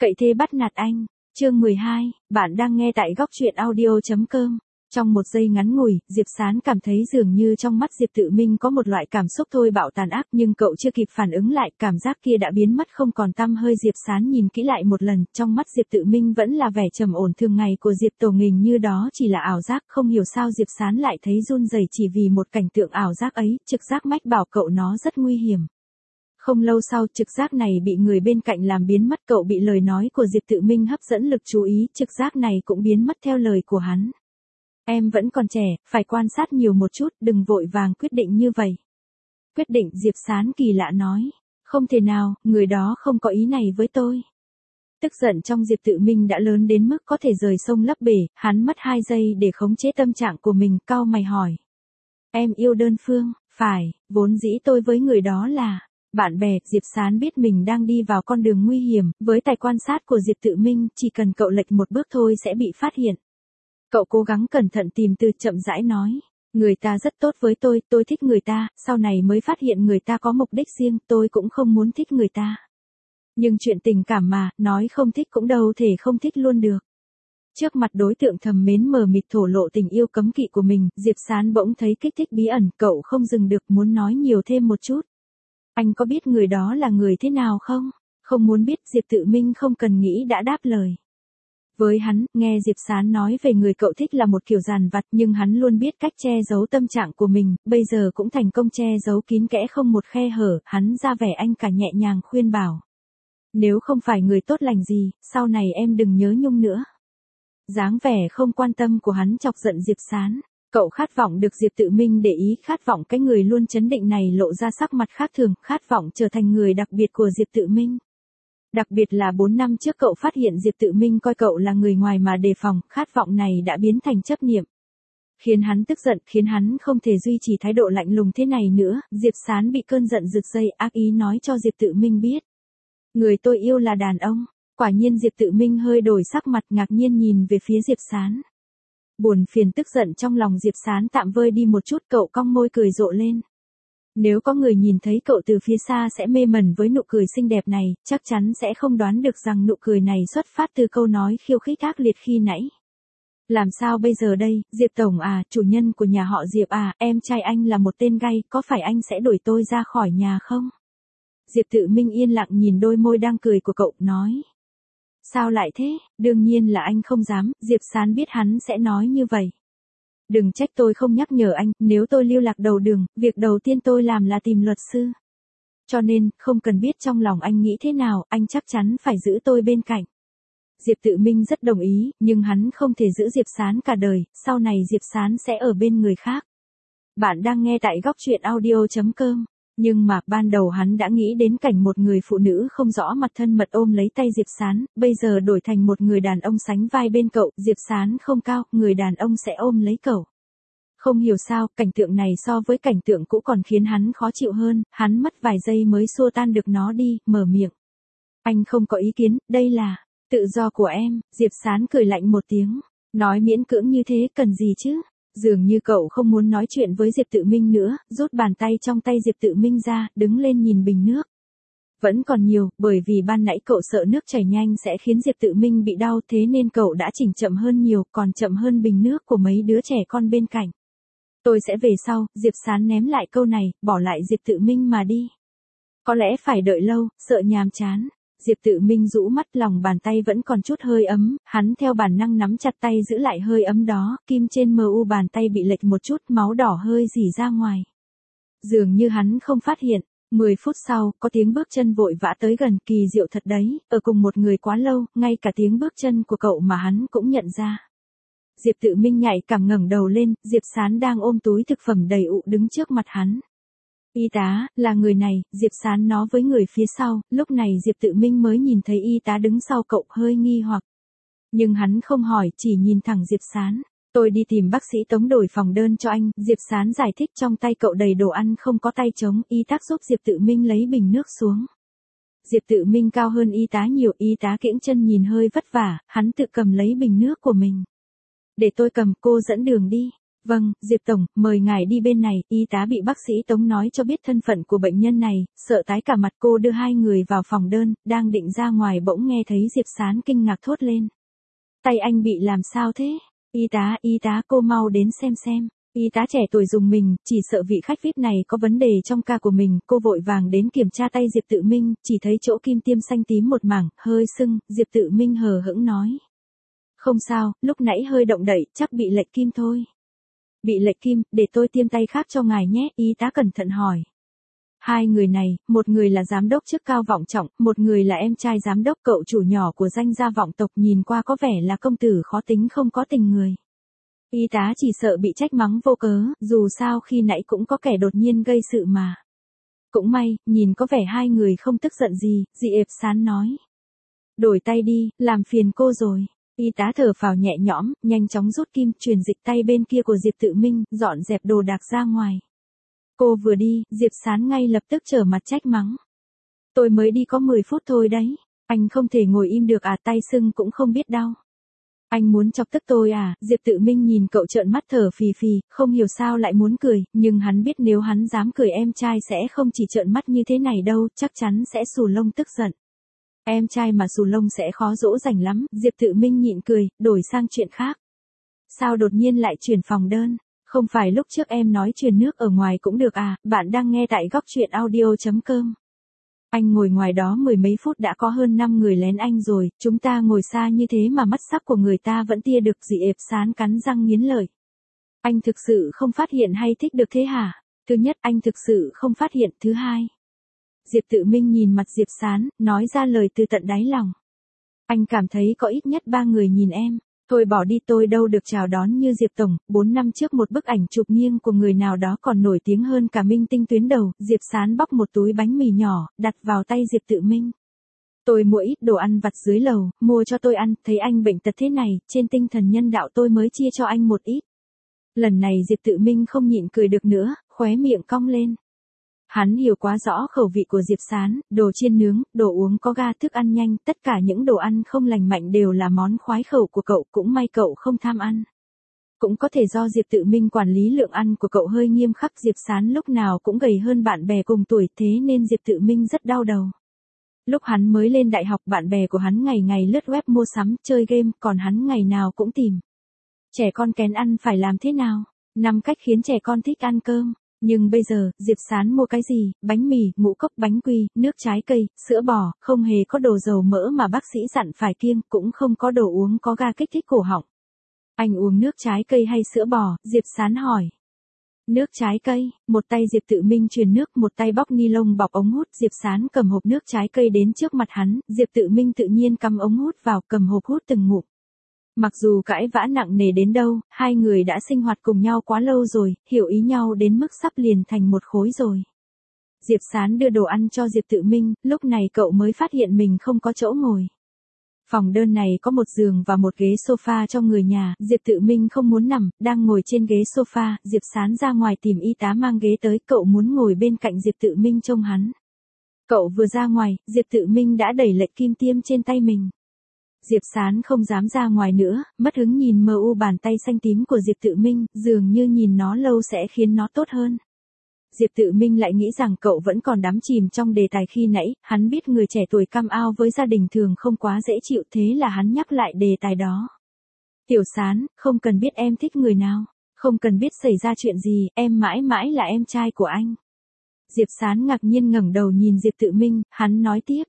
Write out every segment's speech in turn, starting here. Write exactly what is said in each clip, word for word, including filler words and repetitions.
Cậy thế bắt nạt anh. Chương mười hai, bạn đang nghe tại góc truyện audio.com. Trong một giây ngắn ngủi, Diệp Sán cảm thấy dường như trong mắt Diệp Tự Minh có một loại cảm xúc thôi bạo tàn ác, nhưng cậu chưa kịp phản ứng lại, cảm giác kia đã biến mất không còn tăm hơi. Diệp Sán nhìn kỹ lại một lần, trong mắt Diệp Tự Minh vẫn là vẻ trầm ổn thường ngày của Diệp Tổ Nghình, như đó chỉ là ảo giác. Không hiểu sao Diệp Sán lại thấy run rẩy chỉ vì một cảnh tượng ảo giác ấy, trực giác mách bảo cậu nó rất nguy hiểm. Không lâu sau, trực giác này bị người bên cạnh làm biến mất, cậu bị lời nói của Diệp Tự Minh hấp dẫn lực chú ý, trực giác này cũng biến mất theo lời của hắn. Em vẫn còn trẻ, phải quan sát nhiều một chút, đừng vội vàng quyết định như vậy. Quyết định, Diệp Sán kỳ lạ nói. Không thể nào, người đó không có ý này với tôi. Tức giận trong Diệp Tự Minh đã lớn đến mức có thể rời sông lấp bể, hắn mất hai giây để khống chế tâm trạng của mình, cau mày hỏi. Em yêu đơn phương, phải, vốn dĩ tôi với người đó là bạn bè. Diệp Sán biết mình đang đi vào con đường nguy hiểm, với tài quan sát của Diệp Tự Minh, chỉ cần cậu lệch một bước thôi sẽ bị phát hiện. Cậu cố gắng cẩn thận tìm từ, chậm rãi nói. Người ta rất tốt với tôi, tôi thích người ta, sau này mới phát hiện người ta có mục đích riêng, tôi cũng không muốn thích người ta. Nhưng chuyện tình cảm mà, nói không thích cũng đâu thể không thích luôn được. Trước mặt đối tượng thầm mến mờ mịt thổ lộ tình yêu cấm kỵ của mình, Diệp Sán bỗng thấy kích thích bí ẩn, cậu không dừng được, muốn nói nhiều thêm một chút. Anh có biết người đó là người thế nào không? Không muốn biết, Diệp Tự Minh không cần nghĩ đã đáp lời. Với hắn, nghe Diệp Sán nói về người cậu thích là một kiểu dàn vặt, nhưng hắn luôn biết cách che giấu tâm trạng của mình, bây giờ cũng thành công che giấu kín kẽ không một khe hở, hắn ra vẻ anh cả nhẹ nhàng khuyên bảo. Nếu không phải người tốt lành gì, sau này em đừng nhớ nhung nữa. Dáng vẻ không quan tâm của hắn chọc giận Diệp Sán. Cậu khát vọng được Diệp Tự Minh để ý, khát vọng cái người luôn trấn định này lộ ra sắc mặt khác thường, khát vọng trở thành người đặc biệt của Diệp Tự Minh. Đặc biệt là bốn năm trước cậu phát hiện Diệp Tự Minh coi cậu là người ngoài mà đề phòng, khát vọng này đã biến thành chấp niệm. Khiến hắn tức giận, khiến hắn không thể duy trì thái độ lạnh lùng thế này nữa. Diệp Sán bị cơn giận rực dây, ác ý nói cho Diệp Tự Minh biết. Người tôi yêu là đàn ông. Quả nhiên Diệp Tự Minh hơi đổi sắc mặt, ngạc nhiên nhìn về phía Diệp Sán. Buồn phiền tức giận trong lòng Diệp Sán tạm vơi đi một chút, cậu cong môi cười rộ lên. Nếu có người nhìn thấy cậu từ phía xa sẽ mê mẩn với nụ cười xinh đẹp này, chắc chắn sẽ không đoán được rằng nụ cười này xuất phát từ câu nói khiêu khích ác liệt khi nãy. Làm sao bây giờ đây, Diệp Tổng à, chủ nhân của nhà họ Diệp à, em trai anh là một tên gay, có phải anh sẽ đuổi tôi ra khỏi nhà không? Diệp Tự Minh yên lặng nhìn đôi môi đang cười của cậu, nói. Sao lại thế, đương nhiên là anh không dám, Diệp Sán biết hắn sẽ nói như vậy. Đừng trách tôi không nhắc nhở anh, nếu tôi lưu lạc đầu đường, việc đầu tiên tôi làm là tìm luật sư. Cho nên, không cần biết trong lòng anh nghĩ thế nào, anh chắc chắn phải giữ tôi bên cạnh. Diệp Tự Minh rất đồng ý, nhưng hắn không thể giữ Diệp Sán cả đời, sau này Diệp Sán sẽ ở bên người khác. Bạn đang nghe tại góc truyện audio.com. Nhưng mà, ban đầu hắn đã nghĩ đến cảnh một người phụ nữ không rõ mặt thân mật ôm lấy tay Diệp Sán, bây giờ đổi thành một người đàn ông sánh vai bên cậu, Diệp Sán không cao, người đàn ông sẽ ôm lấy cậu. Không hiểu sao, cảnh tượng này so với cảnh tượng cũ còn khiến hắn khó chịu hơn, hắn mất vài giây mới xua tan được nó đi, mở miệng. Anh không có ý kiến, đây là tự do của em. Diệp Sán cười lạnh một tiếng, nói miễn cưỡng như thế cần gì chứ? Dường như cậu không muốn nói chuyện với Diệp Tự Minh nữa, rút bàn tay trong tay Diệp Tự Minh ra, đứng lên nhìn bình nước. Vẫn còn nhiều, bởi vì ban nãy cậu sợ nước chảy nhanh sẽ khiến Diệp Tự Minh bị đau, thế nên cậu đã chỉnh chậm hơn nhiều, còn chậm hơn bình nước của mấy đứa trẻ con bên cạnh. Tôi sẽ về sau, Diệp Sán ném lại câu này, bỏ lại Diệp Tự Minh mà đi. Có lẽ phải đợi lâu, sợ nhàm chán. Diệp Tự Minh rũ mắt, lòng bàn tay vẫn còn chút hơi ấm, hắn theo bản năng nắm chặt tay giữ lại hơi ấm đó, kim trên mờ u bàn tay bị lệch một chút, máu đỏ hơi rỉ ra ngoài. Dường như hắn không phát hiện, mười phút sau, có tiếng bước chân vội vã tới gần, kỳ diệu thật đấy, ở cùng một người quá lâu, ngay cả tiếng bước chân của cậu mà hắn cũng nhận ra. Diệp Tự Minh nhạy cảm ngẩng đầu lên, Diệp Sán đang ôm túi thực phẩm đầy ụ đứng trước mặt hắn. Y tá, là người này, Diệp Sán nói với người phía sau, lúc này Diệp Tự Minh mới nhìn thấy y tá đứng sau cậu, hơi nghi hoặc. Nhưng hắn không hỏi, chỉ nhìn thẳng Diệp Sán. Tôi đi tìm bác sĩ Tống đổi phòng đơn cho anh, Diệp Sán giải thích, trong tay cậu đầy đồ ăn không có tay trống, y tá giúp Diệp Tự Minh lấy bình nước xuống. Diệp Tự Minh cao hơn y tá nhiều, y tá kiễng chân nhìn hơi vất vả, hắn tự cầm lấy bình nước của mình. Để tôi cầm, cô dẫn đường đi. Vâng, Diệp Tổng, mời ngài đi bên này, y tá bị bác sĩ Tống nói cho biết thân phận của bệnh nhân này, sợ tái cả mặt cô đưa hai người vào phòng đơn, đang định ra ngoài bỗng nghe thấy Diệp Sán kinh ngạc thốt lên. Tay anh bị làm sao thế? Y tá, y tá cô mau đến xem xem. Y tá trẻ tuổi dùng mình, chỉ sợ vị khách vi ai pi này có vấn đề trong ca của mình, cô vội vàng đến kiểm tra tay Diệp Tự Minh, chỉ thấy chỗ kim tiêm xanh tím một mảng, hơi sưng, Diệp Tự Minh hờ hững nói. Không sao, lúc nãy hơi động đậy, chắc bị lệch kim thôi. Bị lệch kim, để tôi tiêm tay khác cho ngài nhé, y tá cẩn thận hỏi. Hai người này, một người là giám đốc chức cao vọng trọng, một người là em trai giám đốc cậu chủ nhỏ của danh gia vọng tộc, nhìn qua có vẻ là công tử khó tính không có tình người. Y tá chỉ sợ bị trách mắng vô cớ, dù sao khi nãy cũng có kẻ đột nhiên gây sự mà. Cũng may, nhìn có vẻ hai người không tức giận gì, Diệp Sán nói. Đổi tay đi, làm phiền cô rồi. Y tá thở phào nhẹ nhõm, nhanh chóng rút kim, truyền dịch tay bên kia của Diệp Tự Minh, dọn dẹp đồ đạc ra ngoài. Cô vừa đi, Diệp Sán ngay lập tức trở mặt trách mắng. Tôi mới đi có mười phút thôi đấy, anh không thể ngồi im được à, tay sưng cũng không biết đau. Anh muốn chọc tức tôi à, Diệp Tự Minh nhìn cậu trợn mắt thở phì phì, không hiểu sao lại muốn cười, nhưng hắn biết nếu hắn dám cười em trai sẽ không chỉ trợn mắt như thế này đâu, chắc chắn sẽ xù lông tức giận. Em trai mà xù lông sẽ khó dỗ dành lắm, Diệp Tự Minh nhịn cười, đổi sang chuyện khác. Sao đột nhiên lại chuyển phòng đơn? Không phải lúc trước em nói truyền nước ở ngoài cũng được à, bạn đang nghe tại góc truyện audio chấm com. Anh ngồi ngoài đó mười mấy phút đã có hơn năm người lén anh rồi, chúng ta ngồi xa như thế mà mắt sắc của người ta vẫn tia được, Diệp Sán cắn răng nghiến lợi. Anh thực sự không phát hiện hay thích được thế hả? Thứ nhất, anh thực sự không phát hiện, thứ hai. Diệp Tự Minh nhìn mặt Diệp Sán, nói ra lời từ tận đáy lòng. Anh cảm thấy có ít nhất ba người nhìn em. Thôi bỏ đi, tôi đâu được chào đón như Diệp Tổng, bốn năm trước một bức ảnh chụp nghiêng của người nào đó còn nổi tiếng hơn cả minh tinh tuyến đầu, Diệp Sán bóc một túi bánh mì nhỏ, đặt vào tay Diệp Tự Minh. Tôi mua ít đồ ăn vặt dưới lầu, mua cho tôi ăn, thấy anh bệnh tật thế này, trên tinh thần nhân đạo tôi mới chia cho anh một ít. Lần này Diệp Tự Minh không nhịn cười được nữa, khóe miệng cong lên. Hắn hiểu quá rõ khẩu vị của Diệp Sán, đồ chiên nướng, đồ uống có ga, thức ăn nhanh, tất cả những đồ ăn không lành mạnh đều là món khoái khẩu của cậu, cũng may cậu không tham ăn. Cũng có thể do Diệp Tự Minh quản lý lượng ăn của cậu hơi nghiêm khắc, Diệp Sán lúc nào cũng gầy hơn bạn bè cùng tuổi, thế nên Diệp Tự Minh rất đau đầu. Lúc hắn mới lên đại học, bạn bè của hắn ngày ngày lướt web mua sắm, chơi game, còn hắn ngày nào cũng tìm. Trẻ con kén ăn phải làm thế nào? Năm cách khiến trẻ con thích ăn cơm. Nhưng bây giờ, Diệp Sán mua cái gì, bánh mì, ngũ cốc, bánh quy, nước trái cây, sữa bò, không hề có đồ dầu mỡ mà bác sĩ dặn phải kiêng, cũng không có đồ uống có ga kích thích cổ họng. Anh uống nước trái cây hay sữa bò, Diệp Sán hỏi. Nước trái cây, một tay Diệp Tự Minh truyền nước, một tay bóc ni lông bọc ống hút, Diệp Sán cầm hộp nước trái cây đến trước mặt hắn, Diệp Tự Minh tự nhiên cắm ống hút vào, cầm hộp hút từng ngụm. Mặc dù cãi vã nặng nề đến đâu, hai người đã sinh hoạt cùng nhau quá lâu rồi, hiểu ý nhau đến mức sắp liền thành một khối rồi. Diệp Sán đưa đồ ăn cho Diệp Tự Minh, lúc này cậu mới phát hiện mình không có chỗ ngồi. Phòng đơn này có một giường và một ghế sofa cho người nhà, Diệp Tự Minh không muốn nằm, đang ngồi trên ghế sofa, Diệp Sán ra ngoài tìm y tá mang ghế tới, cậu muốn ngồi bên cạnh Diệp Tự Minh trông hắn. Cậu vừa ra ngoài, Diệp Tự Minh đã đẩy lệnh kim tiêm trên tay mình. Diệp Sán không dám ra ngoài nữa, mất hứng nhìn mờ u bàn tay xanh tím của Diệp Tự Minh, dường như nhìn nó lâu sẽ khiến nó tốt hơn. Diệp Tự Minh lại nghĩ rằng cậu vẫn còn đắm chìm trong đề tài khi nãy, hắn biết người trẻ tuổi cam ao với gia đình thường không quá dễ chịu, thế là hắn nhắc lại đề tài đó. Tiểu Sán, không cần biết em thích người nào, không cần biết xảy ra chuyện gì, em mãi mãi là em trai của anh. Diệp Sán ngạc nhiên ngẩng đầu nhìn Diệp Tự Minh, hắn nói tiếp.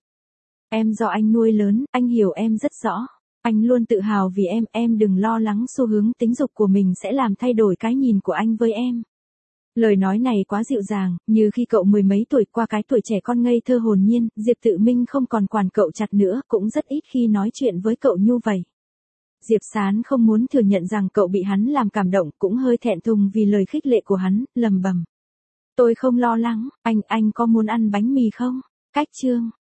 Em do anh nuôi lớn, anh hiểu em rất rõ. Anh luôn tự hào vì em, em đừng lo lắng xu hướng tính dục của mình sẽ làm thay đổi cái nhìn của anh với em. Lời nói này quá dịu dàng, như khi cậu mười mấy tuổi qua cái tuổi trẻ con ngây thơ hồn nhiên, Diệp Tự Minh không còn quản cậu chặt nữa, cũng rất ít khi nói chuyện với cậu như vậy. Diệp Sán không muốn thừa nhận rằng cậu bị hắn làm cảm động, cũng hơi thẹn thùng vì lời khích lệ của hắn, lầm bầm. Tôi không lo lắng, anh, anh có muốn ăn bánh mì không? Cách chương.